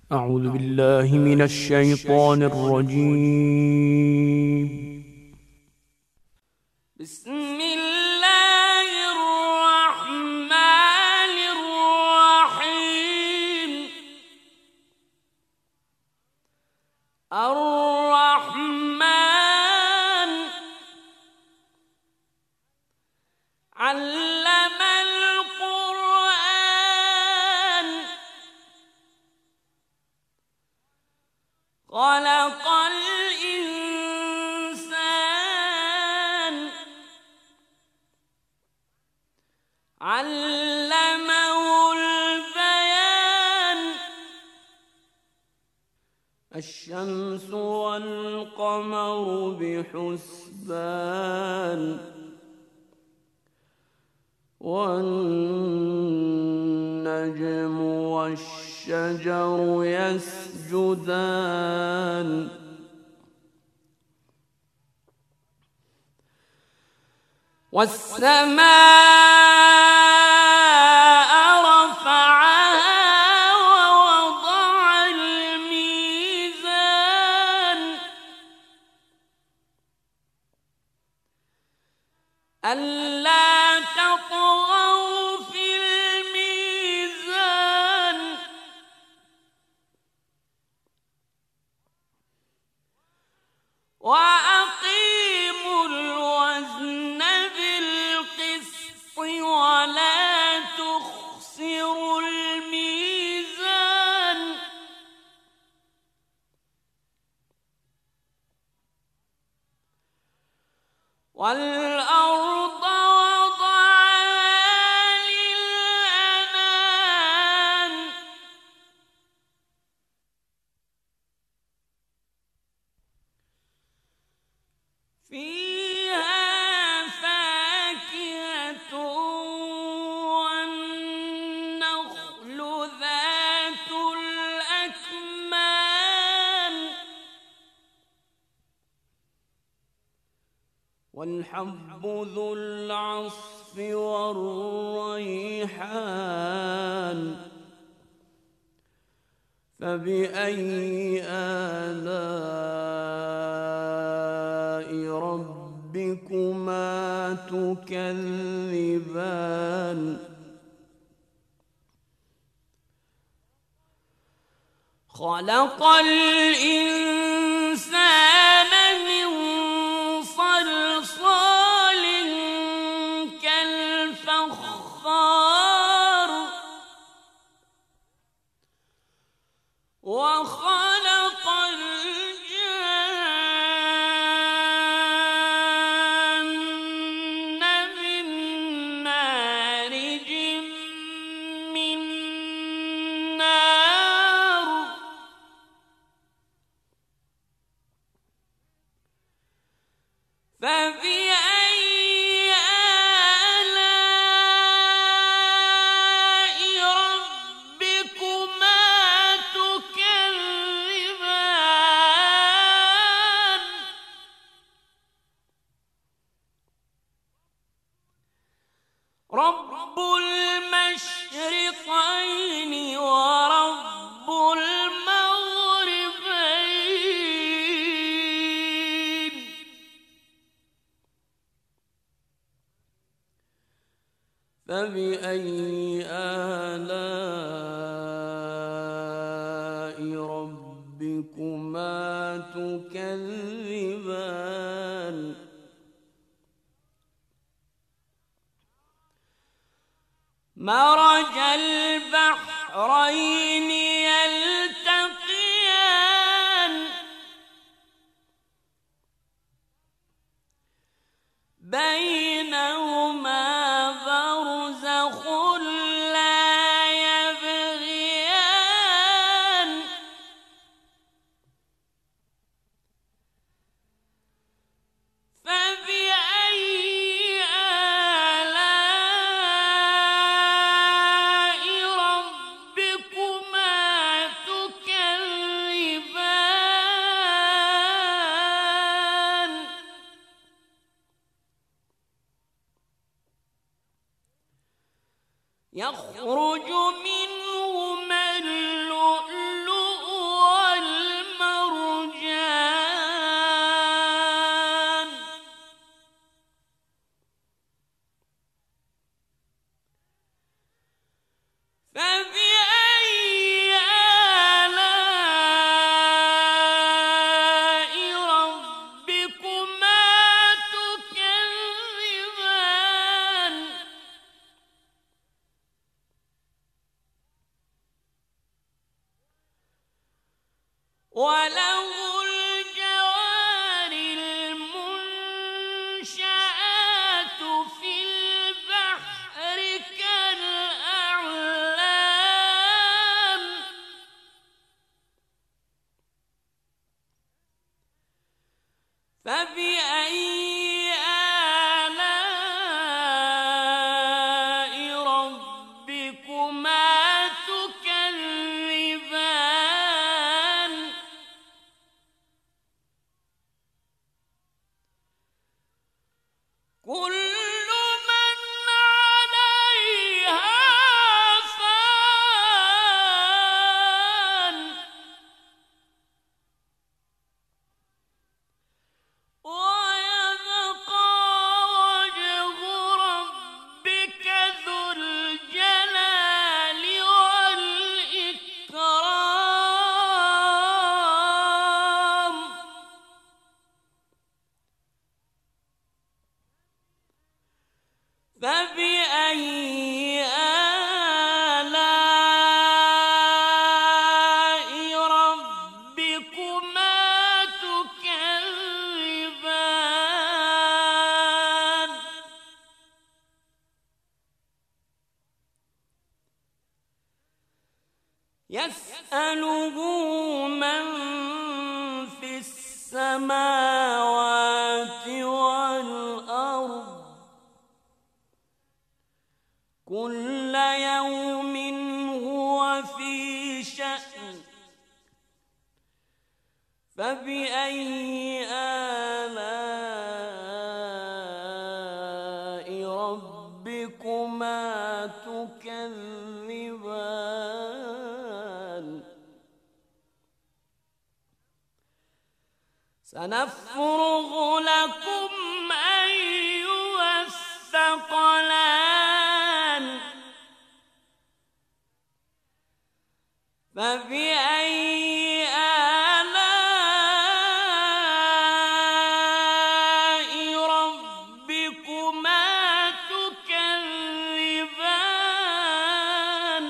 أعوذ بالله من الشيطان الرجيم. بسم الله الرحمن الرحيم. الرحمن علم القرآن خلق الإنسان علمه البيان. الشمس والقمر بحسبان والنجم والشجر يسجدان والسماء رفعها ووضع الميزان ألا تطغوا في الميزان وأقيموا الوزن بالقسط ولا تخسروا الميزان والأرض وضعها للأنام فيها فاكهة والنخل ذات الأكمام والحب ذو العصف والريحان فبأي آلاء ربكما تكذبان خلق الإنسان من صلصال كالفخار وخلق الجن من مارج من نار فبأي آلاء ربكما تكذبان رب المشرقين ورب المغربين فبأي آلاء ربكما تكذبان مرج البحرين يلتقيان بينهما برزخ لا يبغيان فبأي آلاء ربكما تكذبان يخرج منهما اللؤلؤ وله الجوار المنشآت في البحر كالأعلام فبأي آلاء ربكما تكذبان كل من عليها فان ويبقى وجه ربك ذو الجلال والإكرام فبأي آلاء ربكما تكذبان يسأله من في السماوات والأرض كل يوم هو في شأن فبأي آلاء ربكما تكذبان سنفرغ لكم أيها الثقلان فبأي آلاء ربكما تكذبان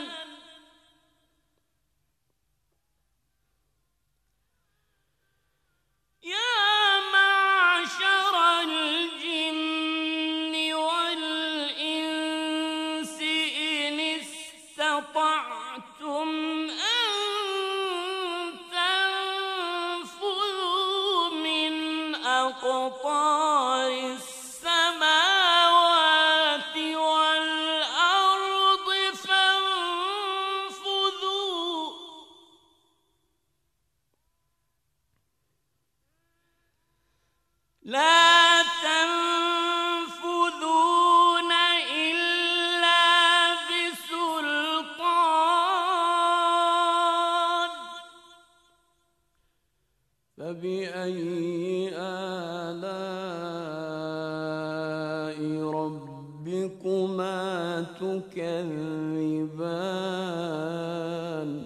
يا معشر الجن والإنس إن استطعتم أن تنفذوا من أقطار السماوات والأرض فانفذوا لا تنفذون إلا بسلطان فبأي آلاء ربكما تكذبان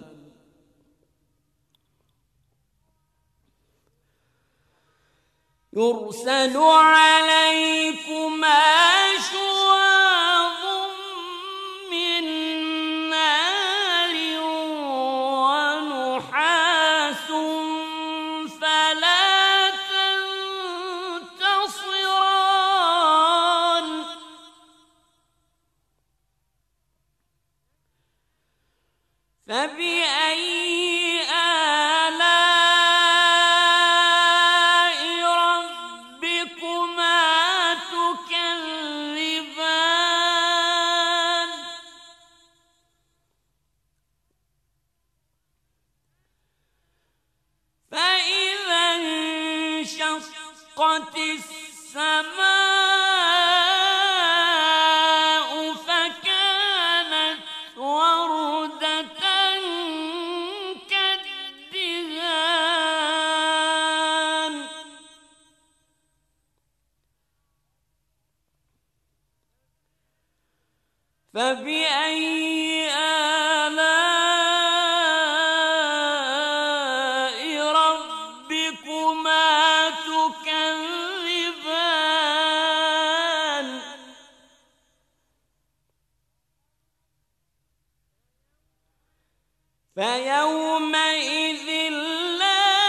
يرسل عليكما شواظ من نار ونحاس فلا تنتصران فبأي آلاء ربكما تكذبان فإذا انشقت السماء فكانت وردة كالدهان فبأي آلاء ربكما تكذبان فيومئذ لا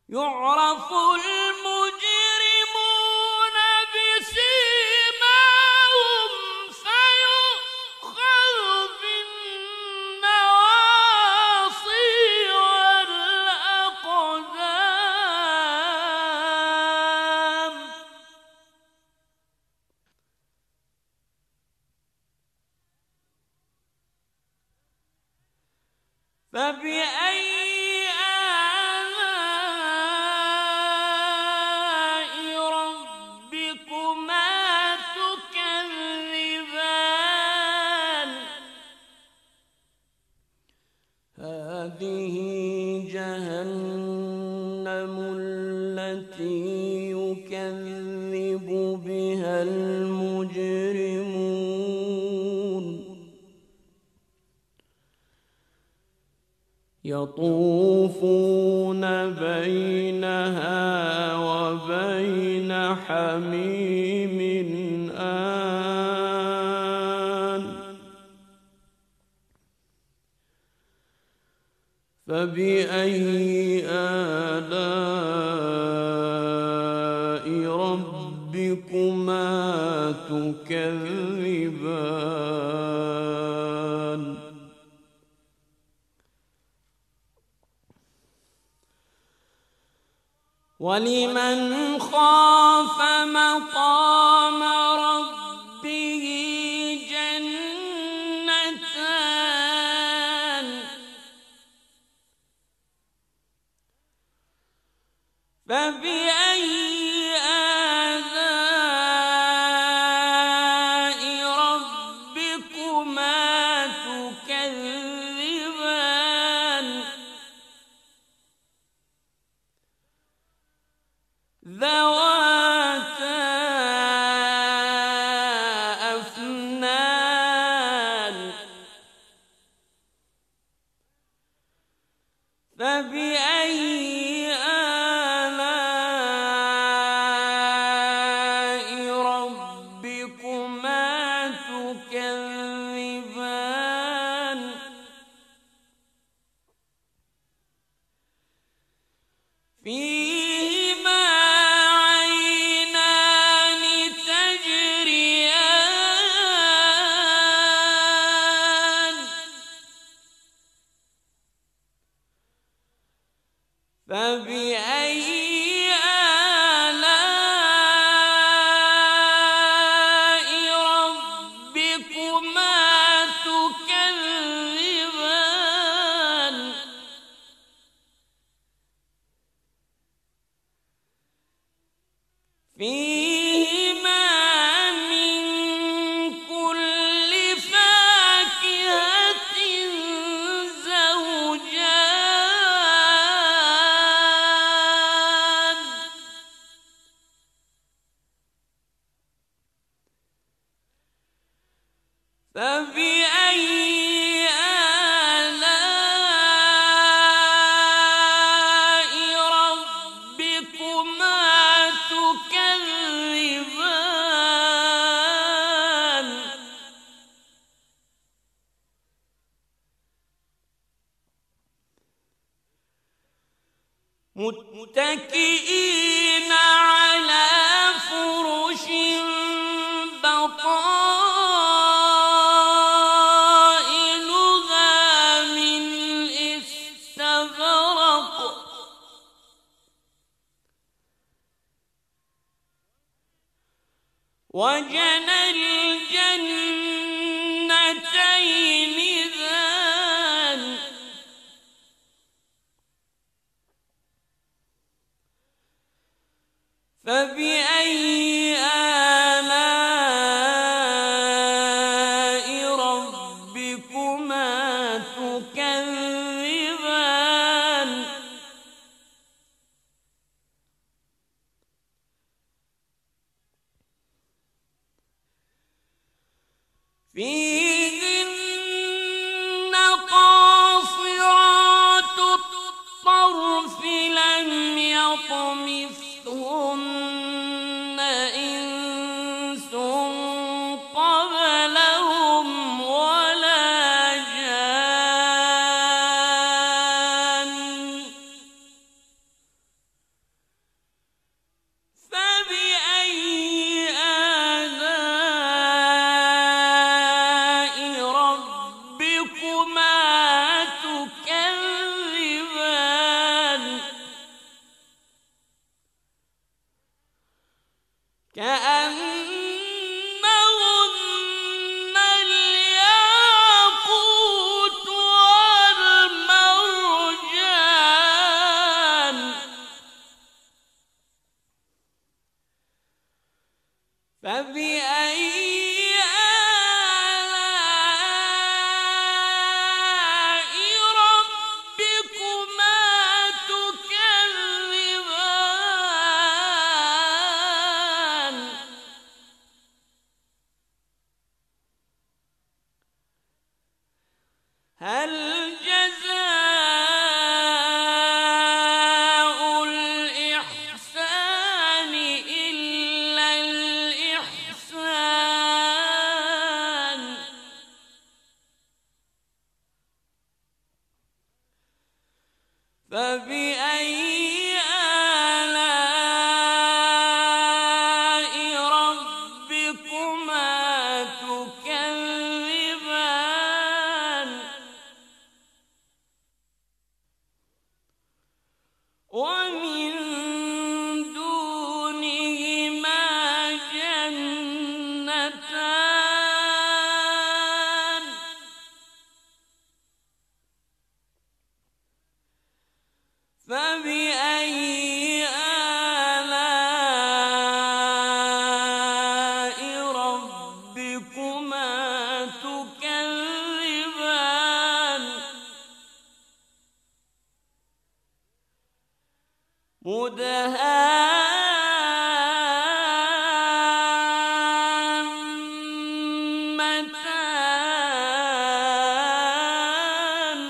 يعرف المجرمون بسيماهم فيؤخذ بالنواصي والأقدام فبأي آلاء ربكما تكذبان هذه جهنم التي يكذب بها المجرمون يطوفون بينها وبين حميم آن فبأي آلاء ربكما تكذبان ولمن خاف مقام ربه جنتان فبأي آلاء ربكما تكذبان ذواتا أفنان فبأي آلاء ربكما تكذبان فيهما عينان تجريان فبأي آلاء ربكما تكذبان فيهما من كل فاكهة زوجان فبأي آلاء ربكما تكذبان متكئين على فرش بطائنها من استبرق وجنى الجنتين دان فبأي آلاء ربكما تكذبان فيهن قاصرات الطرف لم يطمثهن إنس قبلهم ولا جان كأنهن الياقوت والمرجان فبأي هل جزاء الإحسان إلا الإحسان فبأي آلاء ربكما تكذبان ومن دونهما جنتان فبأي آلاء ربكما تكذبان مدهامتان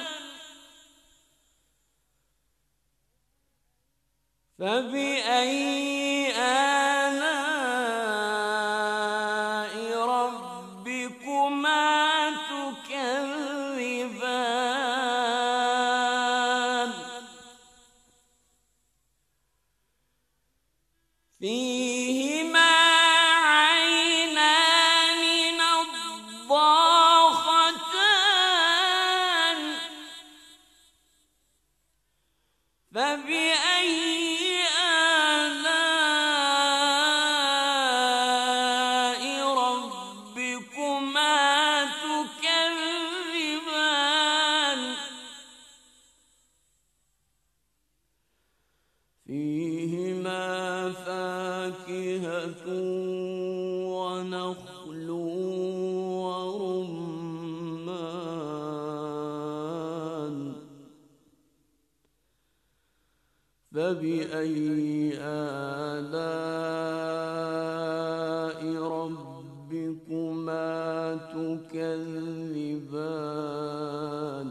فبأي آلاء ربكما تكذبان فيهما عينان نضاختان فبأي آلاء ربكما تكذبان فيهما فاكهة ونخل ورمان فبأي آلاء ربكما تكذبان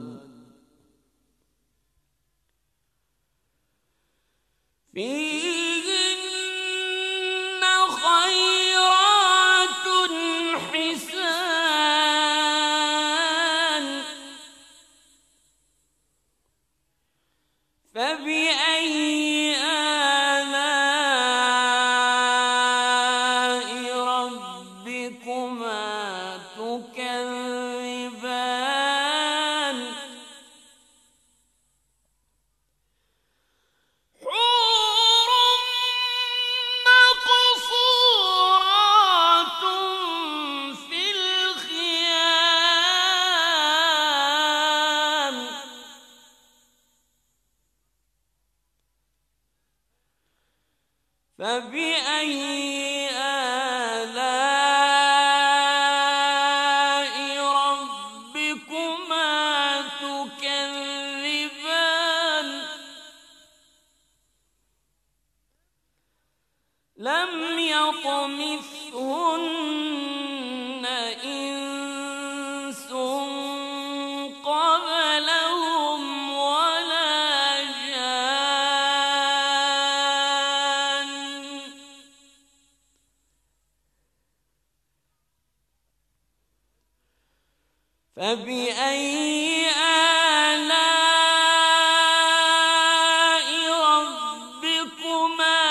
فيهن خيرات حسان فبأي آلاء ربكما تكذبان حور مقصورات في الخيام فبأي آلاء ربكما تكذبان لم يطمثهن إنس قبلهم ولا جان فبأي آلاء ربكما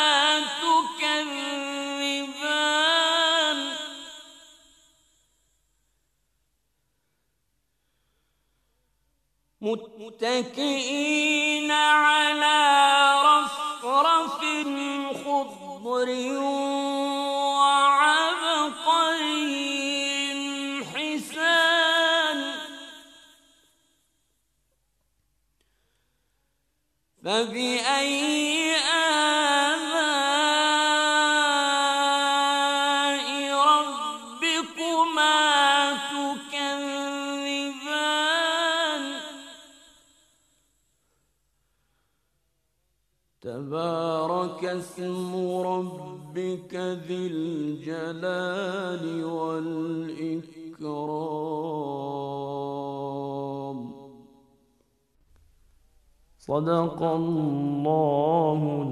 تكذبان متكئين على رفرف خضر تبارك اسم ربك ذي الجلال والإكرام. صدق الله